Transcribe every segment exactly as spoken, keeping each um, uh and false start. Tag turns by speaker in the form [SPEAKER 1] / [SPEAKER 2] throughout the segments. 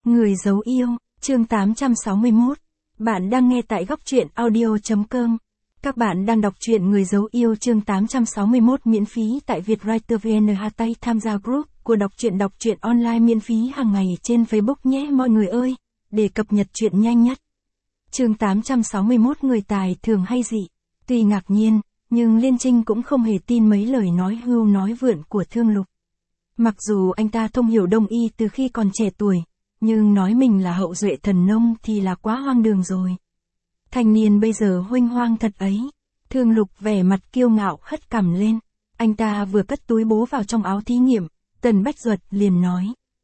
[SPEAKER 1] Người giấu yêu, chương tám trăm sáu mươi mốt. Bạn đang nghe tại góc truyện audio.com. Các bạn đang đọc truyện Người giấu yêu chương tám trăm sáu mươi mốt miễn phí tại Vietwriter vê en. Hashtag tham gia group của đọc truyện đọc truyện online miễn phí hàng ngày trên Facebook nhé mọi người ơi, để cập nhật truyện nhanh nhất. Chương tám trăm sáu mươi mốt Người tài thường hay dị. Tuy ngạc nhiên, nhưng Liên Trinh cũng không hề tin mấy lời nói hưu nói vượn của Thương Lục. Mặc dù anh ta thông hiểu Đông y từ khi còn trẻ tuổi, nhưng nói mình là hậu duệ thần nông thì là quá hoang đường rồi. Thanh niên bây giờ huênh hoang thật ấy. Thương Lục vẻ mặt kiêu ngạo hất cằm lên. Anh ta vừa cất túi bố vào trong áo thí nghiệm, Tần Bách Duật liền nói.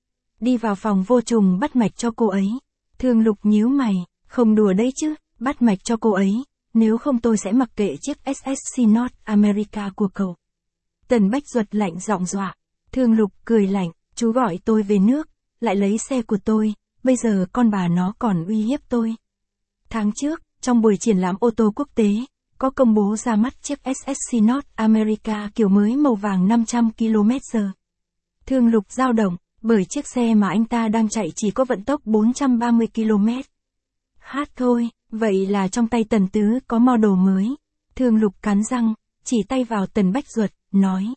[SPEAKER 1] Đi vào phòng vô trùng bắt mạch cho cô ấy. Thương Lục nhíu mày, không đùa đấy chứ, bắt mạch cho cô ấy, nếu không tôi sẽ mặc kệ chiếc ét ét xê North America của cậu. Tần Bách Duật lạnh giọng dọa. Thương Lục cười lạnh, chú gọi tôi về nước, lại lấy xe của tôi, bây giờ con bà nó còn uy hiếp tôi. Tháng trước, trong buổi triển lãm ô tô quốc tế, có công bố ra mắt chiếc ét ét xê North America kiểu mới màu vàng năm trăm ki lô mét giờ. Thương Lục dao động, bởi chiếc xe mà anh ta đang chạy chỉ có vận tốc bốn trăm ba mươi ki lô mét. Hát thôi, vậy là trong tay Tần Tứ có model mới. Thương Lục cắn răng, chỉ tay vào Tần Bách Duật, nói.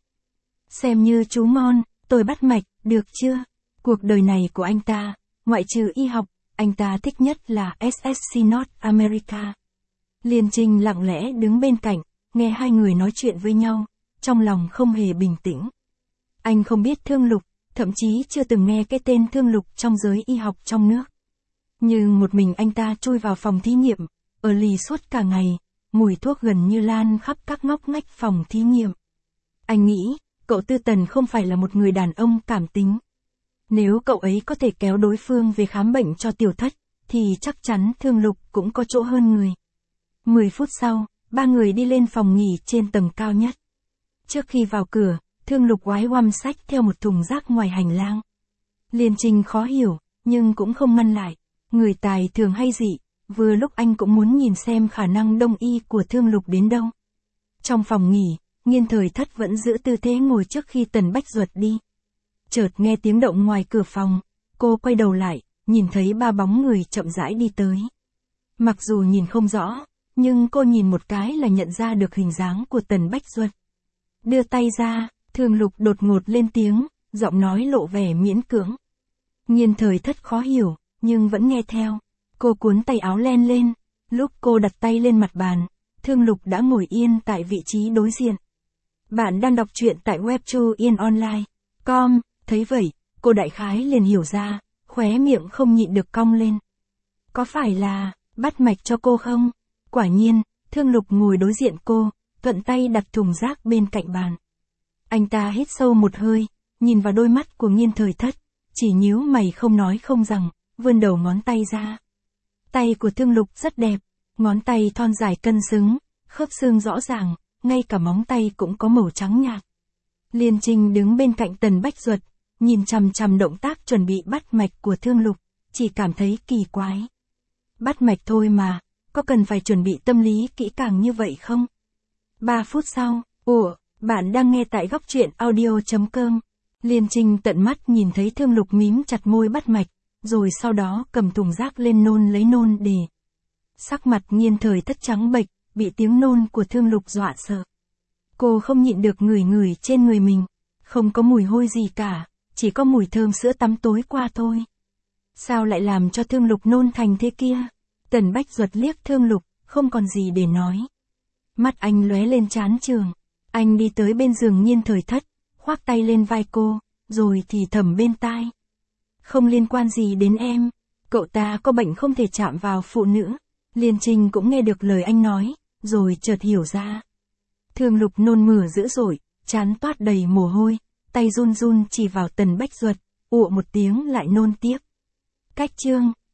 [SPEAKER 1] Xem như chú ngon, tôi bắt mạch, được chưa? Cuộc đời này của anh ta, ngoại trừ y học, anh ta thích nhất là ét ét xê North America. Liên Trinh lặng lẽ đứng bên cạnh, nghe hai người nói chuyện với nhau, trong lòng không hề bình tĩnh. Anh không biết Thương Lục, thậm chí chưa từng nghe cái tên Thương Lục trong giới y học trong nước. Nhưng một mình anh ta chui vào phòng thí nghiệm, ở lì suốt cả ngày, mùi thuốc gần như lan khắp các ngóc ngách phòng thí nghiệm. Anh nghĩ, cậu Tư Tần không phải là một người đàn ông cảm tính. Nếu cậu ấy có thể kéo đối phương về khám bệnh cho Tiểu Thất, thì chắc chắn Thương Lục cũng có chỗ hơn người. Mười phút sau, ba người đi lên phòng nghỉ trên tầng cao nhất. Trước khi vào cửa, Thương Lục oái oăm xách theo một thùng rác ngoài hành lang. Liên Trinh khó hiểu, nhưng cũng không ngăn lại. Người tài thường hay dị, vừa lúc anh cũng muốn nhìn xem khả năng đông y của Thương Lục đến đâu. Trong phòng nghỉ, Nghiên Thời Thất vẫn giữ tư thế ngồi trước khi Tần Bách Duật đi. Chợt nghe tiếng động ngoài cửa phòng, cô quay đầu lại, nhìn thấy ba bóng người chậm rãi đi tới. Mặc dù nhìn không rõ, nhưng cô nhìn một cái là nhận ra được hình dáng của Tần Bách Duật. Đưa tay ra, Thương Lục đột ngột lên tiếng, giọng nói lộ vẻ miễn cưỡng. Nghiên Thời Thất khó hiểu, nhưng vẫn nghe theo. Cô cuốn tay áo len lên, lúc cô đặt tay lên mặt bàn, Thương Lục đã ngồi yên tại vị trí đối diện. Bạn đang đọc truyện tại webtoon online chấm com, thấy vậy, cô đại khái liền hiểu ra, khóe miệng không nhịn được cong lên. Có phải là, bắt mạch cho cô không? Quả nhiên, Thương Lục ngồi đối diện cô, thuận tay đặt thùng rác bên cạnh bàn. Anh ta hít sâu một hơi, nhìn vào đôi mắt của Nghiên Thời Thất, chỉ nhíu mày không nói không rằng, vươn đầu ngón tay ra. Tay của Thương Lục rất đẹp, ngón tay thon dài cân xứng, khớp xương rõ ràng, ngay cả móng tay cũng có màu trắng nhạt. Liên Trinh đứng bên cạnh Tần Bách Duật, nhìn chằm chằm động tác chuẩn bị bắt mạch của Thương Lục, chỉ cảm thấy kỳ quái. Bắt mạch thôi mà, có cần phải chuẩn bị tâm lý kỹ càng như vậy không? Ba phút sau, ủa, bạn đang nghe tại góc truyện audio.com. Liên Trinh tận mắt nhìn thấy Thương Lục mím chặt môi bắt mạch, rồi sau đó cầm thùng rác lên nôn lấy nôn để. Sắc mặt Nghiên Thời Thất trắng bệch, bị tiếng nôn của Thương Lục dọa sợ. Cô không nhịn được ngửi ngửi trên người mình, không có mùi hôi gì cả, chỉ có mùi thơm sữa tắm tối qua thôi. Sao lại làm cho Thương Lục nôn thành thế kia? Tần Bách Duật liếc Thương Lục, không còn gì để nói. Mắt anh lóe lên chán trường, anh đi tới bên giường Nghiên Thời Thất, khoác tay lên vai cô, rồi thì thầm bên tai. Không liên quan gì đến em, cậu ta có bệnh không thể chạm vào phụ nữ. Liên Trinh cũng nghe được lời anh nói, rồi chợt hiểu ra. Thương Lục nôn mửa dữ dội, trán toát đầy mồ hôi, tay run run chỉ vào Tần Bách Duật, ụa một tiếng lại nôn tiếp. Cách chương